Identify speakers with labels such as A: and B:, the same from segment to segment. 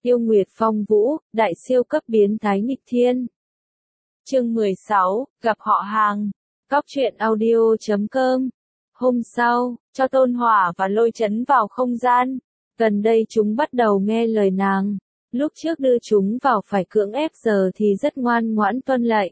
A: Yêu Nguyệt Phong Vũ, đại siêu cấp biến thái nghịch thiên. Chương 16, gặp họ hàng. Cóc truyện audio.com. Hôm sau, cho Tôn Hỏa và Lôi Chấn vào không gian. Gần đây chúng bắt đầu nghe lời nàng. Lúc trước đưa chúng vào phải cưỡng ép, giờ thì rất ngoan ngoãn tuân lệnh.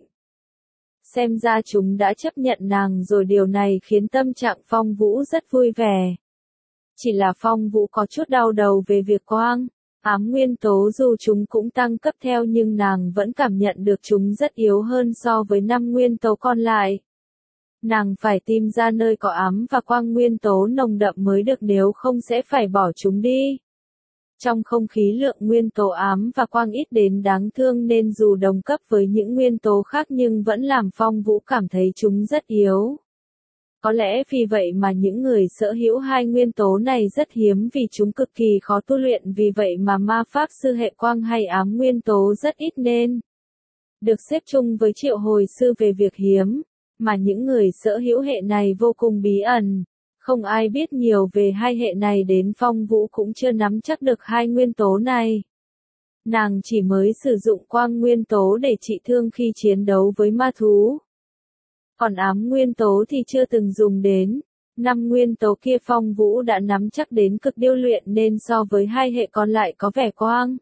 A: Xem ra chúng đã chấp nhận nàng rồi, điều này khiến tâm trạng Phong Vũ rất vui vẻ. Chỉ là Phong Vũ có chút đau đầu về việc quang ám nguyên tố, dù chúng cũng tăng cấp theo nhưng nàng vẫn cảm nhận được chúng rất yếu hơn so với 5 nguyên tố còn lại. Nàng phải tìm ra nơi có ám và quang nguyên tố nồng đậm mới được, nếu không sẽ phải bỏ chúng đi. Trong không khí lượng nguyên tố ám và quang ít đến đáng thương nên dù đồng cấp với những nguyên tố khác nhưng vẫn làm Phong Vũ cảm thấy chúng rất yếu. Có lẽ vì vậy mà những người sở hữu hai nguyên tố này rất hiếm, vì chúng cực kỳ khó tu luyện, vì vậy mà ma pháp sư hệ quang hay ám nguyên tố rất ít nên được xếp chung với triệu hồi sư về việc hiếm, mà những người sở hữu hệ này vô cùng bí ẩn. Không ai biết nhiều về hai hệ này, đến Phong Vũ cũng chưa nắm chắc được hai nguyên tố này. Nàng chỉ mới sử dụng quang nguyên tố để trị thương khi chiến đấu với ma thú. Còn ám nguyên tố thì chưa từng dùng đến. 5 nguyên tố kia Phong Vũ đã nắm chắc đến cực, điêu luyện nên so với hai hệ còn lại có vẻ quang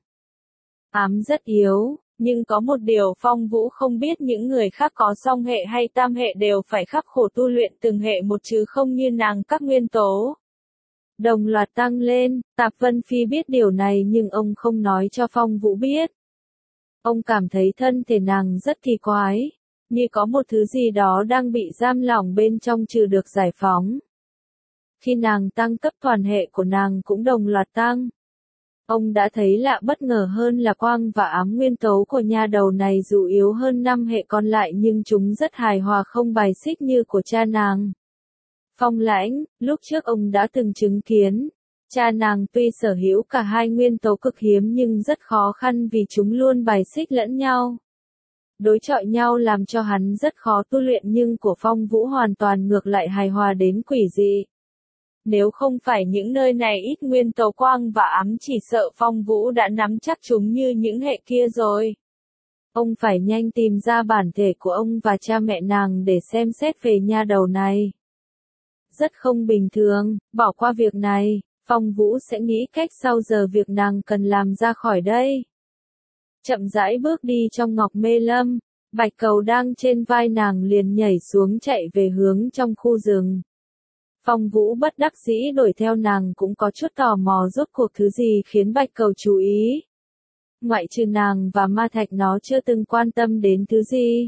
A: ám rất yếu. Nhưng có một điều Phong Vũ không biết, những người khác có song hệ hay tam hệ đều phải khắc khổ tu luyện từng hệ một, chứ không như nàng các nguyên tố đồng loạt tăng lên. Tạp Vân Phi biết điều này nhưng ông không nói cho Phong Vũ biết. Ông cảm thấy thân thể nàng rất kỳ quái, như có một thứ gì đó đang bị giam lỏng bên trong chưa được giải phóng. Khi nàng tăng cấp, toàn hệ của nàng cũng đồng loạt tăng. Ông đã thấy lạ bất ngờ hơn là quang và ám nguyên tố của nha đầu này dù yếu hơn 5 hệ còn lại nhưng chúng rất hài hòa, không bài xích như của cha nàng. Phong Lãnh, lúc trước ông đã từng chứng kiến, cha nàng tuy sở hữu cả hai nguyên tố cực hiếm nhưng rất khó khăn vì chúng luôn bài xích lẫn nhau. Đối chọi nhau làm cho hắn rất khó tu luyện, nhưng của Phong Vũ hoàn toàn ngược lại, hài hòa đến quỷ dị. Nếu không phải những nơi này ít nguyên tố quang và ám, chỉ sợ Phong Vũ đã nắm chắc chúng như những hệ kia rồi. Ông phải nhanh tìm ra bản thể của ông và cha mẹ nàng để xem xét về nha đầu này. Rất không bình thường, bỏ qua việc này, Phong Vũ sẽ nghĩ cách sau, giờ việc nàng cần làm ra khỏi đây. Chậm rãi bước đi trong Ngọc Mê Lâm, Bạch Cầu đang trên vai nàng liền nhảy xuống chạy về hướng trong khu rừng. Phong Vũ bất đắc dĩ đuổi theo, nàng cũng có chút tò mò rốt cuộc thứ gì khiến Bạch Cầu chú ý. Ngoại trừ nàng và ma thạch nó chưa từng quan tâm đến thứ gì.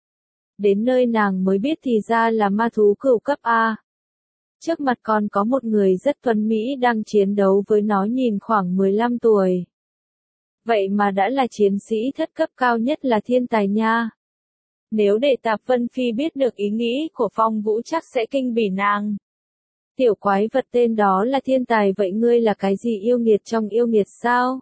A: Đến nơi nàng mới biết thì ra là ma thú cửu cấp A. Trước mặt còn có một người rất tuấn mỹ đang chiến đấu với nó, nhìn khoảng 15 tuổi. Vậy mà đã là chiến sĩ thất cấp cao nhất, là thiên tài nha. Nếu để Tạp Vân Phi biết được ý nghĩ của Phong Vũ chắc sẽ kinh bỉ nàng. Tiểu quái vật tên đó là thiên tài, vậy ngươi là cái gì, yêu nghiệt trong yêu nghiệt sao?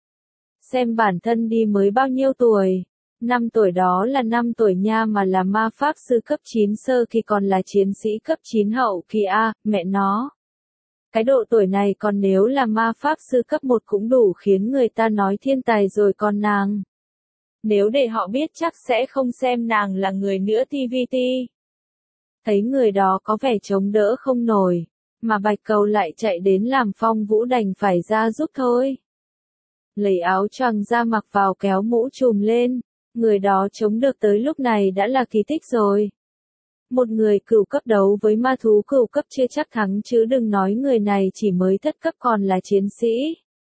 A: Xem bản thân đi, mới bao nhiêu tuổi? 5 tuổi đó là 5 tuổi nha, mà là ma pháp sư cấp 9 sơ kỳ, còn là chiến sĩ cấp 9 hậu kỳ A, mẹ nó. Cái độ tuổi này còn nếu là ma pháp sư cấp 1 cũng đủ khiến người ta nói thiên tài rồi, còn nàng. Nếu để họ biết chắc sẽ không xem nàng là người nữa. TVT. Thấy người đó có vẻ chống đỡ không nổi, mà Bạch Cầu lại chạy đến làm Phong Vũ đành phải ra giúp thôi. Lấy áo choàng ra mặc vào, kéo mũ trùm lên, người đó chống được tới lúc này đã là kỳ tích rồi. Một người cửu cấp đấu với ma thú cửu cấp chưa chắc thắng, chứ đừng nói người này chỉ mới thất cấp còn là chiến sĩ.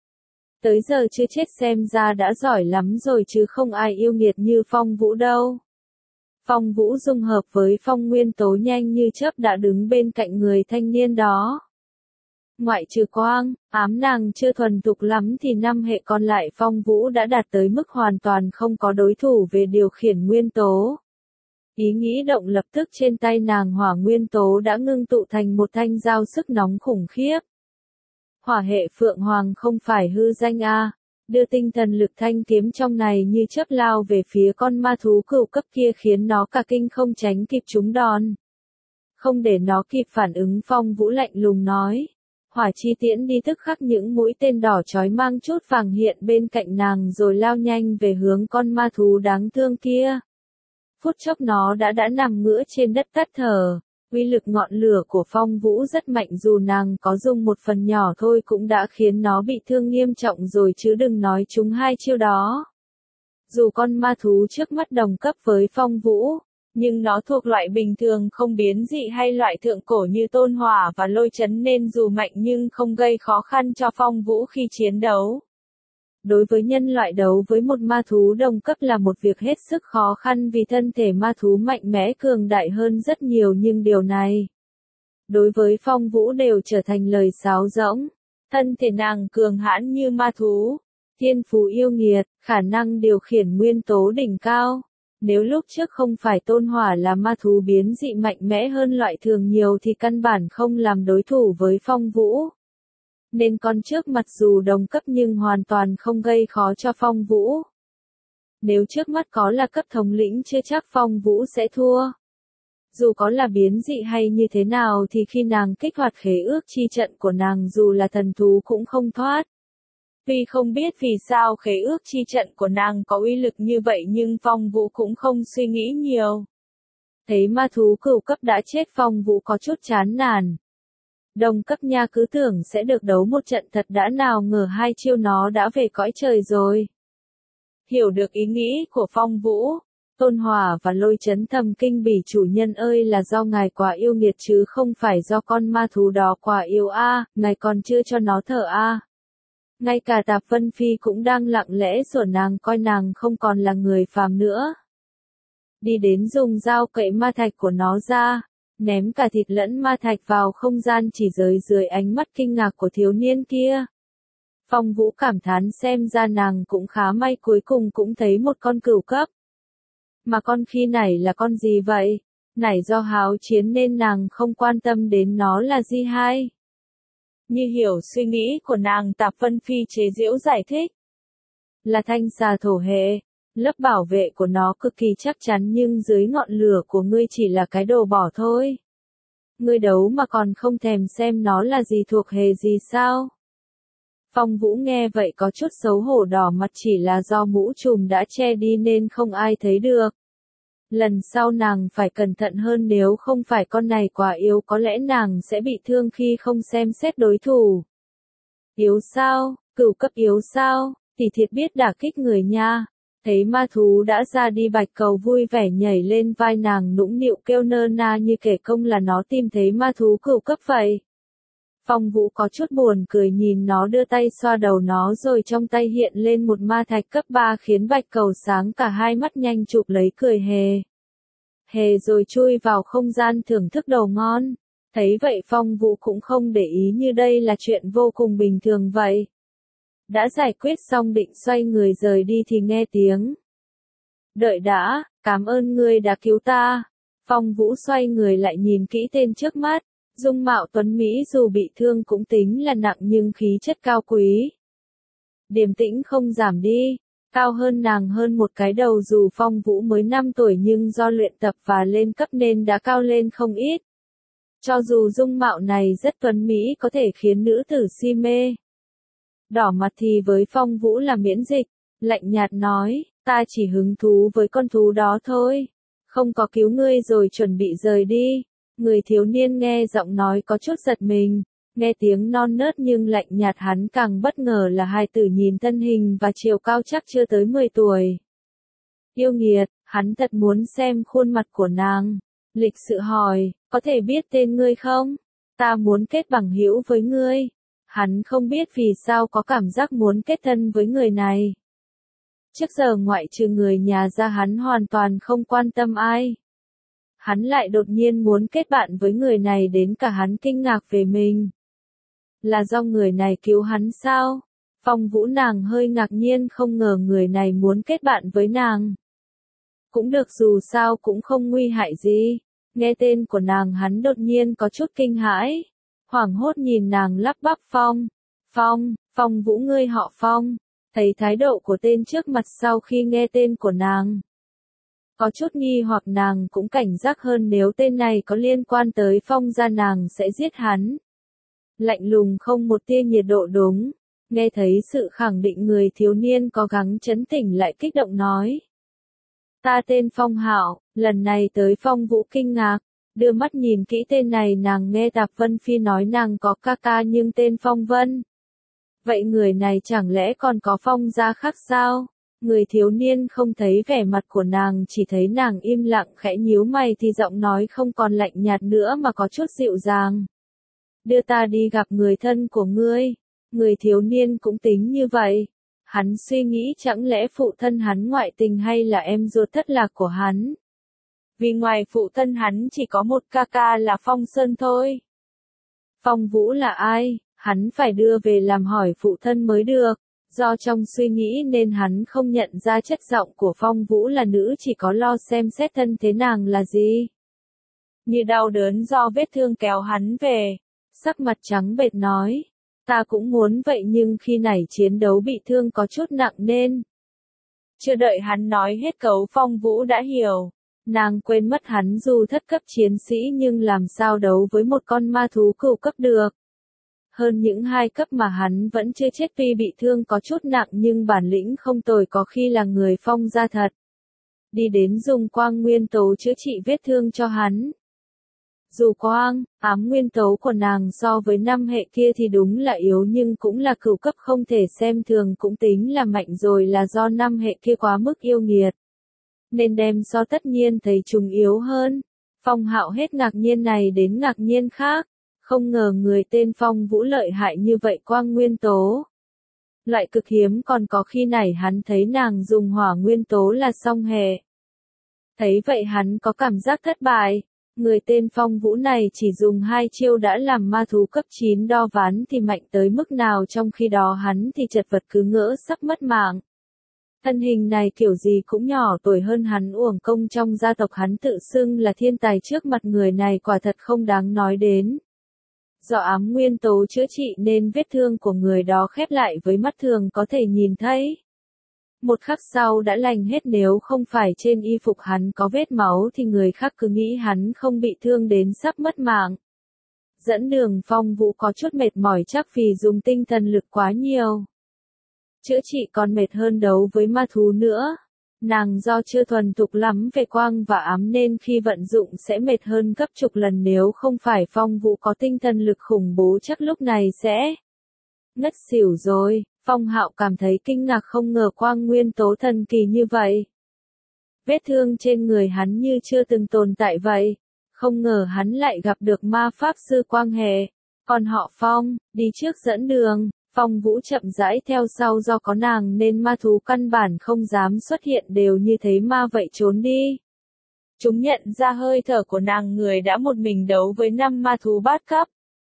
A: Tới giờ chưa chết xem ra đã giỏi lắm rồi, chứ không ai yêu nghiệt như Phong Vũ đâu. Phong Vũ dung hợp với phong nguyên tố nhanh như chớp đã đứng bên cạnh người thanh niên đó. Ngoại trừ quang ám nàng chưa thuần thục lắm thì 5 hệ còn lại Phong Vũ đã đạt tới mức hoàn toàn không có đối thủ về điều khiển nguyên tố. Ý nghĩ động lập tức trên tay nàng, hỏa nguyên tố đã ngưng tụ thành một thanh dao sức nóng khủng khiếp. Hỏa hệ Phượng Hoàng không phải hư danh A. Đưa tinh thần lực thanh kiếm trong này như chớp lao về phía con ma thú cửu cấp kia, khiến nó cả kinh không tránh kịp trúng đòn. Không để nó kịp phản ứng, Phong Vũ lạnh lùng nói. Hỏa chi tiễn đi tức khắc những mũi tên đỏ chói mang chút vàng hiện bên cạnh nàng rồi lao nhanh về hướng con ma thú đáng thương kia. Phút chốc nó đã nằm ngửa trên đất tắt thở. Uy lực ngọn lửa của phong vũ rất mạnh, dù nàng có dùng một phần nhỏ thôi cũng đã khiến nó bị thương nghiêm trọng rồi chứ đừng nói chúng hai chiêu đó. Dù con ma thú trước mắt đồng cấp với phong vũ, nhưng nó thuộc loại bình thường không biến dị hay loại thượng cổ như tôn hỏa và lôi chấn nên dù mạnh nhưng không gây khó khăn cho phong vũ khi chiến đấu. Đối với nhân loại đấu với một ma thú đồng cấp là một việc hết sức khó khăn vì thân thể ma thú mạnh mẽ cường đại hơn rất nhiều, nhưng điều này đối với phong vũ đều trở thành lời sáo rỗng. Thân thể nàng cường hãn như ma thú, thiên phú yêu nghiệt, khả năng điều khiển nguyên tố đỉnh cao. Nếu lúc trước không phải tôn hỏa là ma thú biến dị mạnh mẽ hơn loại thường nhiều thì căn bản không làm đối thủ với phong vũ. Nên con trước mặt dù đồng cấp nhưng hoàn toàn không gây khó cho phong vũ. Nếu trước mắt có là cấp thống lĩnh chưa chắc phong vũ sẽ thua. Dù có là biến dị hay như thế nào thì khi nàng kích hoạt khế ước chi trận của nàng dù là thần thú cũng không thoát. Tuy không biết vì sao khế ước chi trận của nàng có uy lực như vậy nhưng phong vũ cũng không suy nghĩ nhiều. Thấy ma thú cửu cấp đã chết phong vũ có chút chán nản. Đồng cấp nha cứ tưởng sẽ được đấu một trận thật đã nào ngờ hai chiêu nó đã về cõi trời rồi. Hiểu được ý nghĩ của phong vũ, tôn hỏa và lôi chấn thầm kinh bỉ chủ nhân ơi, là do ngài quá yêu nghiệt chứ không phải do con ma thú đó quá yêu a, ngài còn chưa cho nó thở a. Ngay cả Tạp Vân Phi cũng đang lặng lẽ sủa nàng coi nàng không còn là người phàm nữa. Đi đến dùng dao cậy ma thạch của nó ra, ném cả thịt lẫn ma thạch vào không gian chỉ rời dưới ánh mắt kinh ngạc của thiếu niên kia. Phong Vũ cảm thán xem ra nàng cũng khá may cuối cùng cũng thấy một con cửu cấp. Mà con khi nãy là con gì vậy? Nãy do háo chiến nên nàng không quan tâm đến nó là gì hay? Như hiểu suy nghĩ của nàng, Tạp Vân Phi chế giễu giải thích. Là thanh xà thổ hệ, lớp bảo vệ của nó cực kỳ chắc chắn nhưng dưới ngọn lửa của ngươi chỉ là cái đồ bỏ thôi. Ngươi đấu mà còn không thèm xem nó là gì thuộc hệ gì sao? Phong Vũ nghe vậy có chút xấu hổ đỏ mặt, chỉ là do mũ trùm đã che đi nên không ai thấy được. Lần sau nàng phải cẩn thận hơn, nếu không phải con này quá yếu có lẽ nàng sẽ bị thương khi không xem xét đối thủ. Yếu sao? Cửu cấp yếu sao? Thì thiệt biết đả kích người nha. Thấy ma thú đã ra đi, Bạch Cầu vui vẻ nhảy lên vai nàng nũng nịu kêu nơ na như kể công là nó tìm thấy ma thú cửu cấp vậy. Phong Vũ có chút buồn cười nhìn nó đưa tay xoa đầu nó rồi trong tay hiện lên một ma thạch cấp 3 khiến Bạch Cầu sáng cả hai mắt nhanh chụp lấy cười hề. Hề rồi chui vào không gian thưởng thức đồ ngon. Thấy vậy Phong Vũ cũng không để ý như đây là chuyện vô cùng bình thường vậy. Đã giải quyết xong định xoay người rời đi thì nghe tiếng. Đợi đã, cảm ơn ngươi đã cứu ta. Phong Vũ xoay người lại nhìn kỹ tên trước mắt. Dung mạo tuấn Mỹ dù bị thương cũng tính là nặng nhưng khí chất cao quý. Điềm tĩnh không giảm đi, cao hơn nàng hơn một cái đầu, dù Phong Vũ mới 5 tuổi nhưng do luyện tập và lên cấp nên đã cao lên không ít. Cho dù dung mạo này rất tuấn Mỹ có thể khiến nữ tử si mê. Đỏ mặt thì với Phong Vũ là miễn dịch, lạnh nhạt nói, ta chỉ hứng thú với con thú đó thôi, không có cứu ngươi rồi chuẩn bị rời đi. Người thiếu niên nghe giọng nói có chút giật mình, nghe tiếng non nớt nhưng lạnh nhạt hắn càng bất ngờ là hài tử nhìn thân hình và chiều cao chắc chưa tới 10 tuổi. Yêu nghiệt, hắn thật muốn xem khuôn mặt của nàng. Lịch sự hỏi, có thể biết tên ngươi không? Ta muốn kết bằng hữu với ngươi. Hắn không biết vì sao có cảm giác muốn kết thân với người này. Trước giờ ngoại trừ người nhà ra hắn hoàn toàn không quan tâm ai. Hắn lại đột nhiên muốn kết bạn với người này đến cả hắn kinh ngạc về mình. Là do người này cứu hắn sao? Phong Vũ nàng hơi ngạc nhiên không ngờ người này muốn kết bạn với nàng. Cũng được, dù sao cũng không nguy hại gì. Nghe tên của nàng hắn đột nhiên có chút kinh hãi. Hoảng hốt nhìn nàng lắp bắp Phong Vũ ngươi họ Phong. Thấy thái độ của tên trước mặt sau khi nghe tên của nàng. Có chút nghi hoặc nàng cũng cảnh giác hơn, nếu tên này có liên quan tới Phong gia nàng sẽ giết hắn. Lạnh lùng không một tia nhiệt độ đúng. Nghe thấy sự khẳng định người thiếu niên có gắng trấn tĩnh lại kích động nói. Ta tên Phong Hạo, lần này tới Phong Vũ kinh ngạc, đưa mắt nhìn kỹ tên này nàng nghe Tạp Vân Phi nói nàng có ca ca nhưng tên Phong Vân. Vậy người này chẳng lẽ còn có Phong gia khác sao? Người thiếu niên không thấy vẻ mặt của nàng chỉ thấy nàng im lặng khẽ nhíu mày thì giọng nói không còn lạnh nhạt nữa mà có chút dịu dàng. Đưa ta đi gặp người thân của ngươi. Người thiếu niên cũng tính như vậy. Hắn suy nghĩ chẳng lẽ phụ thân hắn ngoại tình hay là em ruột thất lạc của hắn. Vì ngoài phụ thân hắn chỉ có một ca ca là Phong Sơn thôi. Phong Vũ là ai? Hắn phải đưa về làm hỏi phụ thân mới được. Do trong suy nghĩ nên hắn không nhận ra chất giọng của Phong Vũ là nữ chỉ có lo xem xét thân thế nàng là gì. Như đau đớn do vết thương kéo hắn về. Sắc mặt trắng bệch nói. Ta cũng muốn vậy nhưng khi nãy chiến đấu bị thương có chút nặng nên. Chưa đợi hắn nói hết câu Phong Vũ đã hiểu. Nàng quên mất hắn dù thất cấp chiến sĩ nhưng làm sao đấu với một con ma thú cửu cấp được. Hơn những 2 cấp mà hắn vẫn chưa chết vì bị thương có chút nặng nhưng bản lĩnh không tồi có khi là người Phong gia thật. Đi đến dùng quang nguyên tố chữa trị vết thương cho hắn. Dù quang, ám nguyên tố của nàng so với 5 hệ kia thì đúng là yếu nhưng cũng là cửu cấp không thể xem thường cũng tính là mạnh rồi là do 5 hệ kia quá mức yêu nghiệt. Nên đem so tất nhiên thấy chúng yếu hơn. Phong Hạo hết ngạc nhiên này đến ngạc nhiên khác. Không ngờ người tên Phong Vũ lợi hại như vậy quang nguyên tố. Loại cực hiếm còn có khi nãy hắn thấy nàng dùng hỏa nguyên tố là song hệ. Thấy vậy hắn có cảm giác thất bại. Người tên Phong Vũ này chỉ dùng 2 chiêu đã làm ma thú cấp 9 đo ván thì mạnh tới mức nào trong khi đó hắn thì chật vật cứ ngỡ sắp mất mạng. Thân hình này kiểu gì cũng nhỏ tuổi hơn hắn uổng công trong gia tộc hắn tự xưng là thiên tài trước mặt người này quả thật không đáng nói đến. Do ám nguyên tố chữa trị nên vết thương của người đó khép lại với mắt thường có thể nhìn thấy. Một khắc sau đã lành hết nếu không phải trên y phục hắn có vết máu thì người khác cứ nghĩ hắn không bị thương đến sắp mất mạng. Dẫn đường Phong Vũ có chút mệt mỏi chắc vì dùng tinh thần lực quá nhiều. Chữa trị còn mệt hơn đấu với ma thú nữa. Nàng do chưa thuần thục lắm về quang và ám nên khi vận dụng sẽ mệt hơn gấp chục lần nếu không phải Phong Vũ có tinh thần lực khủng bố chắc lúc này sẽ ngất xỉu rồi. Phong Hạo cảm thấy kinh ngạc không ngờ quang nguyên tố thần kỳ như vậy. Vết thương trên người hắn như chưa từng tồn tại vậy. Không ngờ hắn lại gặp được ma pháp sư quang hệ. Còn họ Phong, đi trước dẫn đường. Phong Vũ chậm rãi theo sau do có nàng nên ma thú căn bản không dám xuất hiện đều như thấy ma vậy trốn đi. Chúng nhận ra hơi thở của nàng người đã một mình đấu với 5 ma thú bát cấp.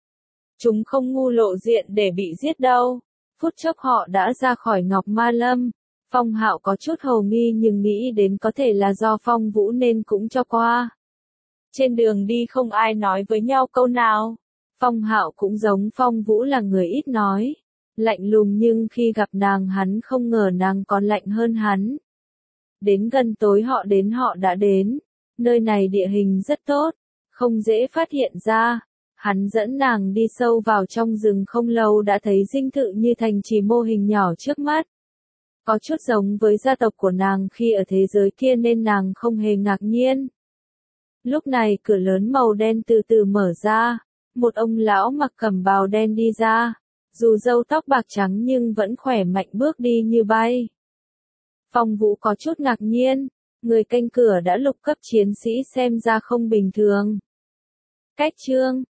A: Chúng không ngu lộ diện để bị giết đâu. Phút chốc họ đã ra khỏi Ngọc Ma Lâm. Phong Hạo có chút hồ nghi nhưng nghĩ đến có thể là do Phong Vũ nên cũng cho qua. Trên đường đi không ai nói với nhau câu nào. Phong Hạo cũng giống Phong Vũ là người ít nói. Lạnh lùng nhưng khi gặp nàng hắn không ngờ nàng còn lạnh hơn hắn. Đến gần tối họ đã đến. Nơi này địa hình rất tốt. Không dễ phát hiện ra. Hắn dẫn nàng đi sâu vào trong rừng không lâu đã thấy dinh thự như thành trì mô hình nhỏ trước mắt. Có chút giống với gia tộc của nàng khi ở thế giới kia nên nàng không hề ngạc nhiên. Lúc này cửa lớn màu đen từ từ mở ra. Một ông lão mặc cẩm bào đen đi ra. Dù râu tóc bạc trắng nhưng vẫn khỏe mạnh bước đi như bay. Phong Vũ có chút ngạc nhiên. Người canh cửa đã lục cấp chiến sĩ xem ra không bình thường. Cách chương